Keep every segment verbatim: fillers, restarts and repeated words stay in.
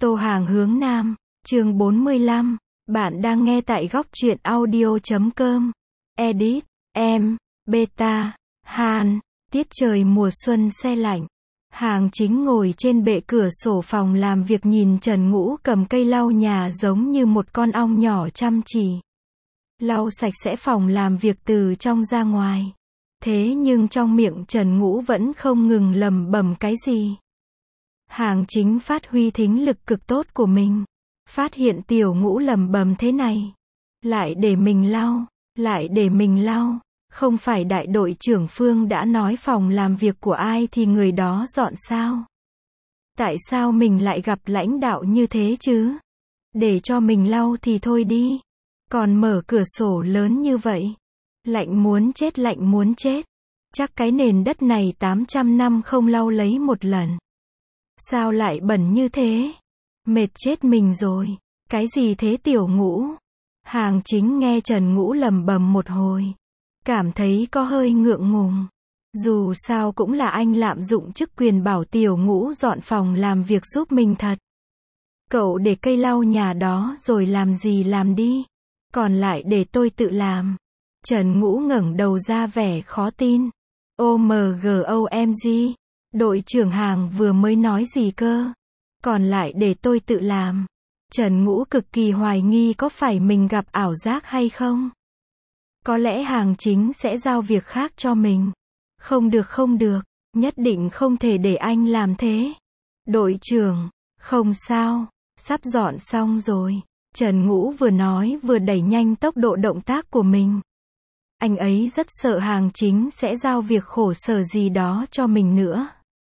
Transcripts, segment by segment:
Tô Hàng hướng Nam, chương bốn mươi lăm, bạn đang nghe tại góc truyện audio chấm com. Edit, em, Beta, Han, tiết trời mùa xuân se lạnh. Hàng Chính ngồi trên bệ cửa sổ phòng làm việc nhìn Trần Ngũ cầm cây lau nhà giống như một con ong nhỏ chăm chỉ. Lau sạch sẽ phòng làm việc từ trong ra ngoài. Thế nhưng trong miệng Trần Ngũ vẫn không ngừng lẩm bẩm cái gì. Hàng Chính phát huy thính lực cực tốt của mình. Phát hiện Tiểu Ngũ lẩm bẩm thế này. Lại để mình lau, lại để mình lau. Không phải đại đội trưởng Phương đã nói phòng làm việc của ai thì người đó dọn sao? Tại sao mình lại gặp lãnh đạo như thế chứ? Để cho mình lau thì thôi đi. Còn mở cửa sổ lớn như vậy. Lạnh muốn chết, lạnh muốn chết. Chắc cái nền đất này tám trăm năm không lau lấy một lần. Sao lại bẩn như thế? Mệt chết mình rồi. Cái gì thế Tiểu Ngũ? Hàng Chính nghe Trần Ngũ lẩm bẩm một hồi. Cảm thấy có hơi ngượng ngùng. Dù sao cũng là anh lạm dụng chức quyền bảo Tiểu Ngũ dọn phòng làm việc giúp mình thật. Cậu để cây lau nhà đó rồi làm gì làm đi. Còn lại để tôi tự làm. Trần Ngũ ngẩng đầu ra vẻ khó tin. ô em giê o em giê, đội trưởng Hàng vừa mới nói gì cơ? Còn lại để tôi tự làm. Trần Ngũ cực kỳ hoài nghi có phải mình gặp ảo giác hay không? Có lẽ Hàng Chính sẽ giao việc khác cho mình. Không được không được, nhất định không thể để anh làm thế. Đội trưởng, không sao, sắp dọn xong rồi. Trần Ngũ vừa nói vừa đẩy nhanh tốc độ động tác của mình. Anh ấy rất sợ Hàng Chính sẽ giao việc khổ sở gì đó cho mình nữa.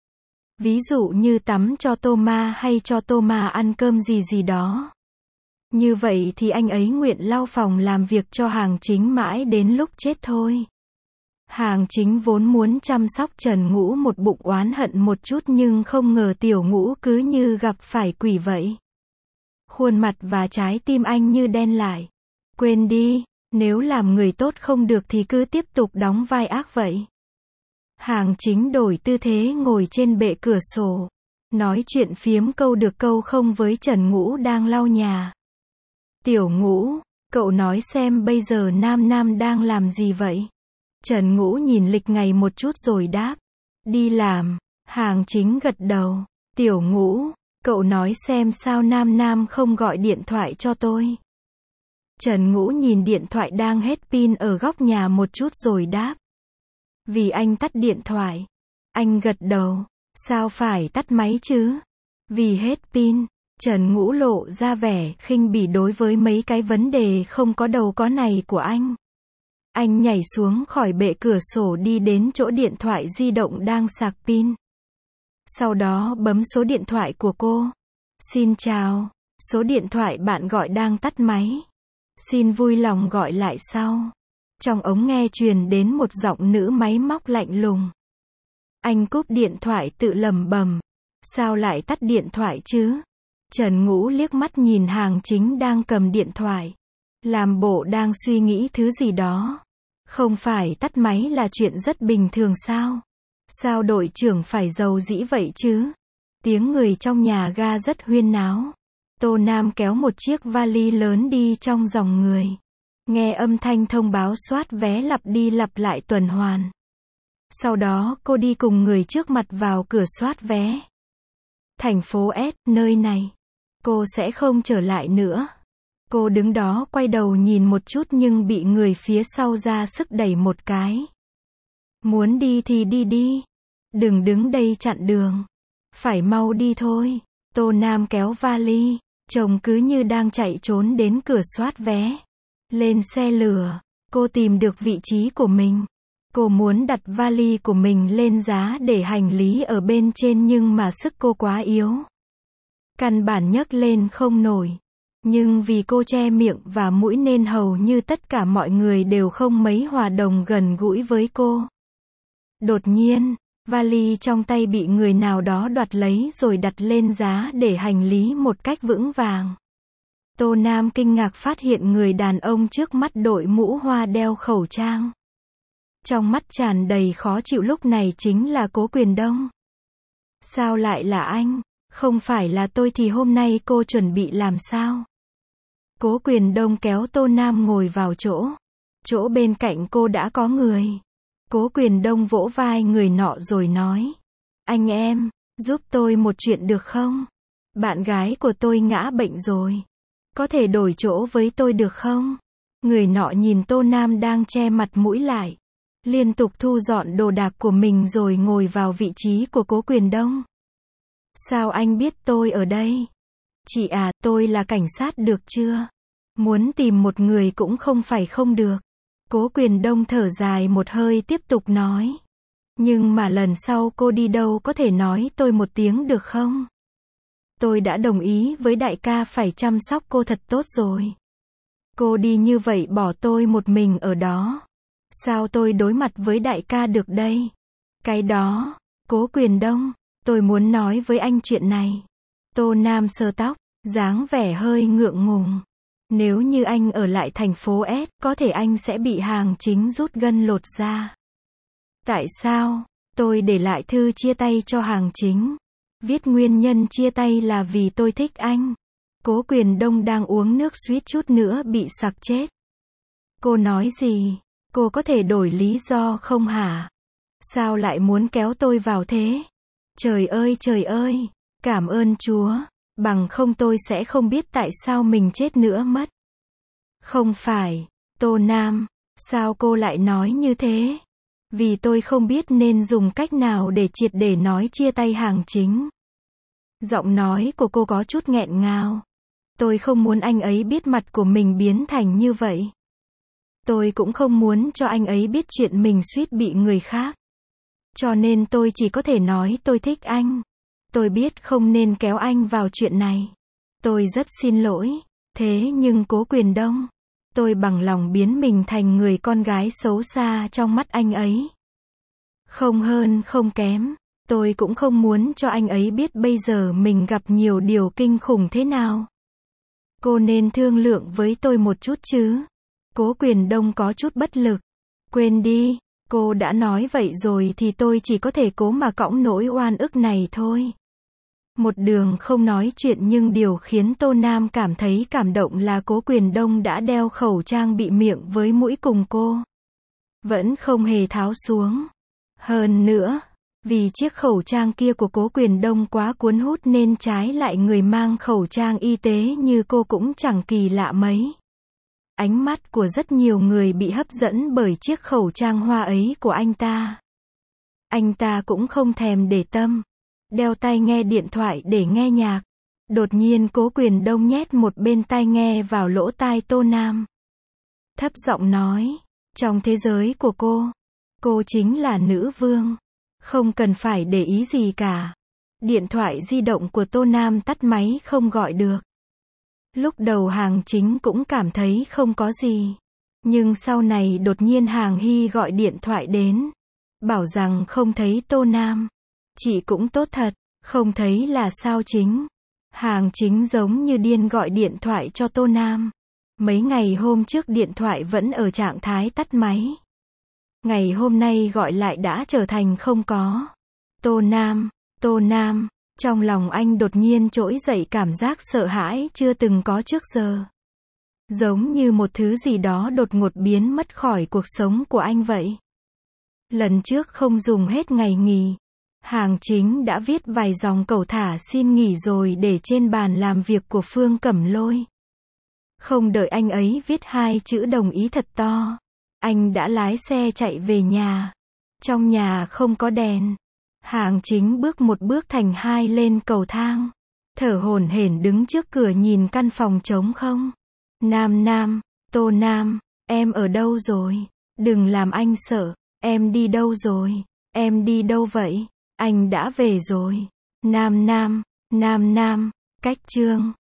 Ví dụ như tắm cho Toma hay cho Toma ăn cơm gì gì đó. Như vậy thì anh ấy nguyện lau phòng làm việc cho Hàng Chính mãi đến lúc chết thôi. Hàng Chính vốn muốn chăm sóc Trần Ngũ một bụng oán hận một chút nhưng không ngờ Tiểu Ngũ cứ như gặp phải quỷ vậy. Khuôn mặt và trái tim anh như đen lại. Quên đi, nếu làm người tốt không được thì cứ tiếp tục đóng vai ác vậy. Hàng Chính đổi tư thế ngồi trên bệ cửa sổ. Nói chuyện phiếm câu được câu không với Trần Ngũ đang lau nhà. Tiểu Ngũ, cậu nói xem bây giờ Nam Nam đang làm gì vậy? Trần Ngũ nhìn lịch ngày một chút rồi đáp. Đi làm. Hàng Chính gật đầu. Tiểu Ngũ, cậu nói xem sao Nam Nam không gọi điện thoại cho tôi. Trần Ngũ nhìn điện thoại đang hết pin ở góc nhà một chút rồi đáp. Vì anh tắt điện thoại. Anh gật đầu. Sao phải tắt máy chứ? Vì hết pin. Trần Ngũ lộ ra vẻ khinh bỉ đối với mấy cái vấn đề không có đầu có này của anh. Anh nhảy xuống khỏi bệ cửa sổ đi đến chỗ điện thoại di động đang sạc pin. Sau đó bấm số điện thoại của cô. Xin chào, số điện thoại bạn gọi đang tắt máy. Xin vui lòng gọi lại sau. Trong ống nghe truyền đến một giọng nữ máy móc lạnh lùng. Anh cúp điện thoại tự lẩm bẩm. Sao lại tắt điện thoại chứ? Trần Ngũ liếc mắt nhìn Hàng Chính đang cầm điện thoại. Làm bộ đang suy nghĩ thứ gì đó. Không phải tắt máy là chuyện rất bình thường sao? Sao đội trưởng phải giàu dĩ vậy chứ? Tiếng người trong nhà ga rất huyên náo. Tô Nam kéo một chiếc vali lớn đi trong dòng người. Nghe âm thanh thông báo soát vé lặp đi lặp lại tuần hoàn. Sau đó cô đi cùng người trước mặt vào cửa soát vé. Thành phố S, nơi này. Cô sẽ không trở lại nữa. Cô đứng đó quay đầu nhìn một chút nhưng bị người phía sau ra sức đẩy một cái. Muốn đi thì đi đi. Đừng đứng đây chặn đường. Phải mau đi thôi. Tô Nam kéo vali. Chồng cứ như đang chạy trốn đến cửa soát vé. Lên xe lửa. Cô tìm được vị trí của mình. Cô muốn đặt vali của mình lên giá để hành lý ở bên trên nhưng mà sức cô quá yếu. Căn bản nhấc lên không nổi. Nhưng vì cô che miệng và mũi nên hầu như tất cả mọi người đều không mấy hòa đồng gần gũi với cô. Đột nhiên, vali trong tay bị người nào đó đoạt lấy rồi đặt lên giá để hành lý một cách vững vàng. Tô Nam kinh ngạc phát hiện người đàn ông trước mắt đội mũ hoa đeo khẩu trang. Trong mắt tràn đầy khó chịu lúc này chính là Cố Quyền Đông. Sao lại là anh? Không phải là tôi thì hôm nay cô chuẩn bị làm sao? Cố Quyền Đông kéo Tô Nam ngồi vào chỗ. Chỗ bên cạnh cô đã có người. Cố Quyền Đông vỗ vai người nọ rồi nói. Anh em, giúp tôi một chuyện được không? Bạn gái của tôi ngã bệnh rồi. Có thể đổi chỗ với tôi được không? Người nọ nhìn Tô Nam đang che mặt mũi lại. Liên tục thu dọn đồ đạc của mình rồi ngồi vào vị trí của Cố Quyền Đông. Sao anh biết tôi ở đây? Chị à, tôi là cảnh sát được chưa? Muốn tìm một người cũng không phải không được. Cố Quyền Đông thở dài một hơi tiếp tục nói. Nhưng mà lần sau cô đi đâu có thể nói tôi một tiếng được không? Tôi đã đồng ý với đại ca phải chăm sóc cô thật tốt rồi. Cô đi như vậy bỏ tôi một mình ở đó. Sao tôi đối mặt với đại ca được đây? Cái đó, Cố Quyền Đông, tôi muốn nói với anh chuyện này. Tô Nam sờ tóc, dáng vẻ hơi ngượng ngùng. Nếu như anh ở lại thành phố S, có thể anh sẽ bị Hàng Chính rút gân lột da. Tại sao? Tôi để lại thư chia tay cho Hàng Chính. Viết nguyên nhân chia tay là vì tôi thích anh. Cố Quyền Đông đang uống nước suýt chút nữa bị sặc chết. Cô nói gì? Cô có thể đổi lý do không hả? Sao lại muốn kéo tôi vào thế? Trời ơi trời ơi, cảm ơn Chúa, bằng không tôi sẽ không biết tại sao mình chết nữa mất. Không phải, Tô Nam, sao cô lại nói như thế? Vì tôi không biết nên dùng cách nào để triệt để nói chia tay Hàng Chính. Giọng nói của cô có chút nghẹn ngào. Tôi không muốn anh ấy biết mặt của mình biến thành như vậy. Tôi cũng không muốn cho anh ấy biết chuyện mình suýt bị người khác. Cho nên tôi chỉ có thể nói tôi thích anh. Tôi biết không nên kéo anh vào chuyện này. Tôi rất xin lỗi. Thế nhưng Cố Quyền Đông, tôi bằng lòng biến mình thành người con gái xấu xa trong mắt anh ấy. Không hơn không kém. Tôi cũng không muốn cho anh ấy biết bây giờ mình gặp nhiều điều kinh khủng thế nào. Cô nên thương lượng với tôi một chút chứ. Cố Quyền Đông có chút bất lực. Quên đi, cô đã nói vậy rồi thì tôi chỉ có thể cố mà cõng nỗi oan ức này thôi. Một đường không nói chuyện nhưng điều khiến Tô Nam cảm thấy cảm động là Cố Quyền Đông đã đeo khẩu trang bị miệng với mũi cùng cô. Vẫn không hề tháo xuống. Hơn nữa, vì chiếc khẩu trang kia của Cố Quyền Đông quá cuốn hút nên trái lại người mang khẩu trang y tế như cô cũng chẳng kỳ lạ mấy. Ánh mắt của rất nhiều người bị hấp dẫn bởi chiếc khẩu trang hoa ấy của anh ta. Anh ta cũng không thèm để tâm. Đeo tai nghe điện thoại để nghe nhạc. Đột nhiên Cố Quyền Đông nhét một bên tai nghe vào lỗ tai Tô Nam. Thấp giọng nói, trong thế giới của cô, cô chính là nữ vương. Không cần phải để ý gì cả. Điện thoại di động của Tô Nam tắt máy không gọi được. Lúc đầu Hàng Chính cũng cảm thấy không có gì. Nhưng sau này đột nhiên Hàng Hy gọi điện thoại đến. Bảo rằng không thấy Tô Nam. Chị cũng tốt thật, không thấy là sao Chính. Hàng Chính giống như điên gọi điện thoại cho Tô Nam. Mấy ngày hôm trước điện thoại vẫn ở trạng thái tắt máy. Ngày hôm nay gọi lại đã trở thành không có. Tô Nam, Tô Nam, trong lòng anh đột nhiên trỗi dậy cảm giác sợ hãi chưa từng có trước giờ. Giống như một thứ gì đó đột ngột biến mất khỏi cuộc sống của anh vậy. Lần trước không dùng hết ngày nghỉ. Hàng Chính đã viết vài dòng cẩu thả xin nghỉ rồi để trên bàn làm việc của Phương Cẩm Lôi. Không đợi anh ấy viết hai chữ đồng ý thật to. Anh đã lái xe chạy về nhà. Trong nhà không có đèn. Hàng Chính bước một bước thành hai lên cầu thang. Thở hổn hển đứng trước cửa nhìn căn phòng trống không. Nam Nam, Tô Nam, em ở đâu rồi? Đừng làm anh sợ. Em đi đâu rồi? Em đi đâu vậy? Anh đã về rồi. Nam Nam, Nam Nam, cách chương.